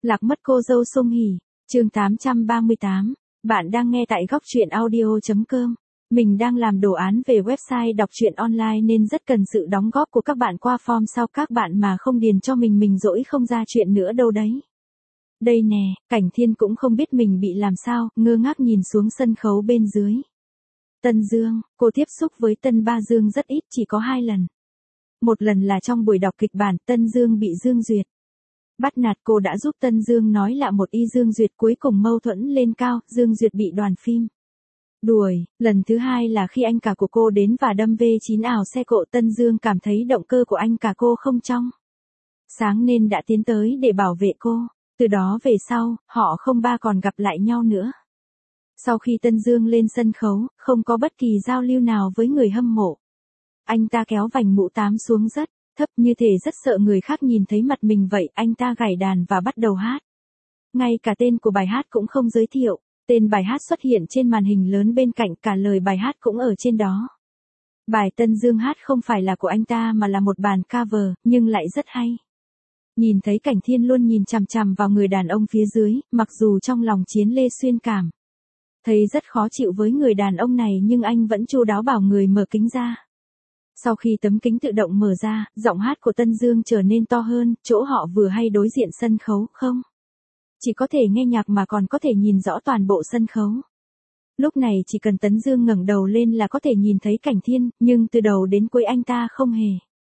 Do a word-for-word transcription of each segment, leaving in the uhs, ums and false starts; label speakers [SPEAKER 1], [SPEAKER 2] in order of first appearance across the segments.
[SPEAKER 1] Lạc mất cô dâu Song Hỷ, chương tám trăm ba mươi tám. Bạn đang nghe tại góc truyện audio.com. Mình đang làm đồ án về website đọc truyện online nên rất cần sự đóng góp của các bạn qua form sau các bạn mà không điền cho mình mình dỗi không ra chuyện nữa đâu đấy. Đây nè, Cảnh Thiên cũng không biết mình bị làm sao, ngơ ngác nhìn xuống sân khấu bên dưới. Tân Dương, cô tiếp xúc với Tân Ba Dương rất ít, chỉ có hai lần. Một lần là trong buổi đọc kịch bản Tân Dương bị Dương Duyệt bắt nạt, cô đã giúp Tân Dương nói là một y Dương Duyệt, cuối cùng mâu thuẫn lên cao, Dương Duyệt bị đoàn phim đuổi. Lần thứ hai là khi anh cả của cô đến và đâm vê chín ảo xe cộ, Tân Dương cảm thấy động cơ của anh cả cô không trong sáng nên đã tiến tới để bảo vệ cô. Từ đó về sau, họ không ba còn gặp lại nhau nữa. Sau khi Tân Dương lên sân khấu, không có bất kỳ giao lưu nào với người hâm mộ. Anh ta kéo vành mũ tám xuống rất thấp, như thể rất sợ người khác nhìn thấy mặt mình vậy. Anh ta gảy đàn và bắt đầu hát. Ngay cả tên của bài hát cũng không giới thiệu. Tên bài hát xuất hiện trên màn hình lớn bên cạnh, cả lời bài hát cũng ở trên đó. Bài Tân Dương hát không phải là của anh ta mà là một bản cover, nhưng lại rất hay. Nhìn thấy Cảnh Thiên luôn nhìn chằm chằm vào người đàn ông phía dưới, mặc dù trong lòng Chiến Lê Xuyên cảm thấy rất khó chịu với người đàn ông này, nhưng anh vẫn chu đáo bảo người mở kính ra. Sau khi tấm kính tự động mở ra, giọng hát của Tân Dương trở nên to hơn, chỗ họ vừa hay đối diện sân khấu, không chỉ có thể nghe nhạc mà còn có thể nhìn rõ toàn bộ sân khấu. Lúc này chỉ cần Tân Dương ngẩng đầu lên là có thể nhìn thấy Cảnh Thiên, nhưng từ đầu đến cuối anh ta không hề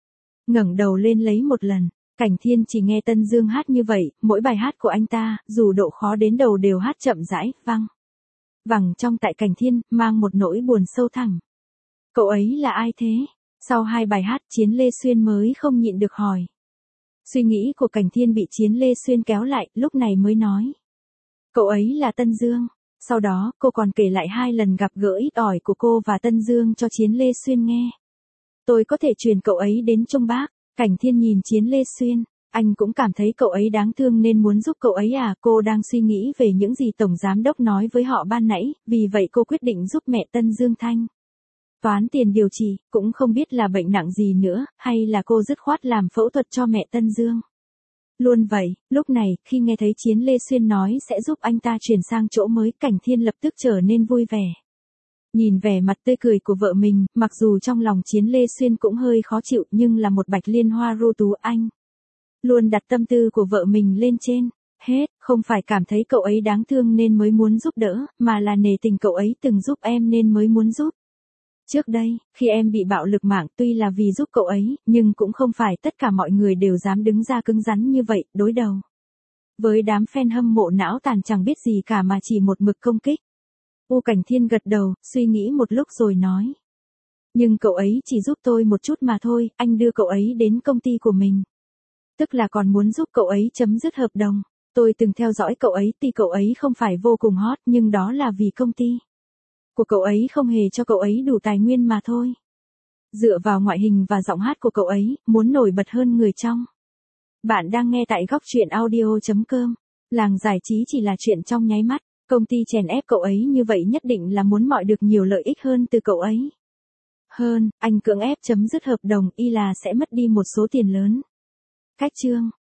[SPEAKER 1] ngẩng đầu lên lấy một lần. Cảnh Thiên chỉ nghe Tân Dương hát như vậy, mỗi bài hát của anh ta, dù độ khó đến đầu đều hát chậm rãi, vang vẳng trong tại Cảnh Thiên, mang một nỗi buồn sâu thẳm. Cậu ấy là ai thế? Sau hai bài hát, Chiến Lê Xuyên mới không nhịn được hỏi. Suy nghĩ của Cảnh Thiên bị Chiến Lê Xuyên kéo lại, lúc này mới nói. Cậu ấy là Tân Dương. Sau đó, cô còn kể lại hai lần gặp gỡ ít ỏi của cô và Tân Dương cho Chiến Lê Xuyên nghe. Tôi có thể truyền cậu ấy đến Trung Bác. Cảnh Thiên nhìn Chiến Lê Xuyên, anh cũng cảm thấy cậu ấy đáng thương nên muốn giúp cậu ấy à. Cô đang suy nghĩ về những gì Tổng Giám Đốc nói với họ ban nãy, vì vậy cô quyết định giúp mẹ Tân Dương thanh toán tiền điều trị, cũng không biết là bệnh nặng gì nữa, hay là cô dứt khoát làm phẫu thuật cho mẹ Tân Dương luôn vậy. Lúc này, khi nghe thấy Chiến Lê Xuyên nói sẽ giúp anh ta chuyển sang chỗ mới, Cảnh Thiên lập tức trở nên vui vẻ. Nhìn vẻ mặt tươi cười của vợ mình, mặc dù trong lòng Chiến Lê Xuyên cũng hơi khó chịu, nhưng là một bạch liên hoa ưu tú, anh luôn đặt tâm tư của vợ mình lên trên hết, không phải cảm thấy cậu ấy đáng thương nên mới muốn giúp đỡ, mà là nể tình cậu ấy từng giúp em nên mới muốn giúp. Trước đây, khi em bị bạo lực mạng, tuy là vì giúp cậu ấy, nhưng cũng không phải tất cả mọi người đều dám đứng ra cứng rắn như vậy, đối đầu với đám fan hâm mộ não tàn chẳng biết gì cả mà chỉ một mực công kích. U Cảnh Thiên gật đầu, suy nghĩ một lúc rồi nói. Nhưng cậu ấy chỉ giúp tôi một chút mà thôi, anh đưa cậu ấy đến công ty của mình. Tức là còn muốn giúp cậu ấy chấm dứt hợp đồng. Tôi từng theo dõi cậu ấy, tuy cậu ấy không phải vô cùng hot, nhưng đó là vì công ty của cậu ấy không hề cho cậu ấy đủ tài nguyên mà thôi. Dựa vào ngoại hình và giọng hát của cậu ấy, muốn nổi bật hơn người trong. Bạn đang nghe tại góc truyện audio.com. Làng giải trí chỉ là chuyện trong nháy mắt. Công ty chèn ép cậu ấy như vậy nhất định là muốn mọi được nhiều lợi ích hơn từ cậu ấy. Hơn, anh cưỡng ép chấm dứt hợp đồng y là sẽ mất đi một số tiền lớn. Cách chương.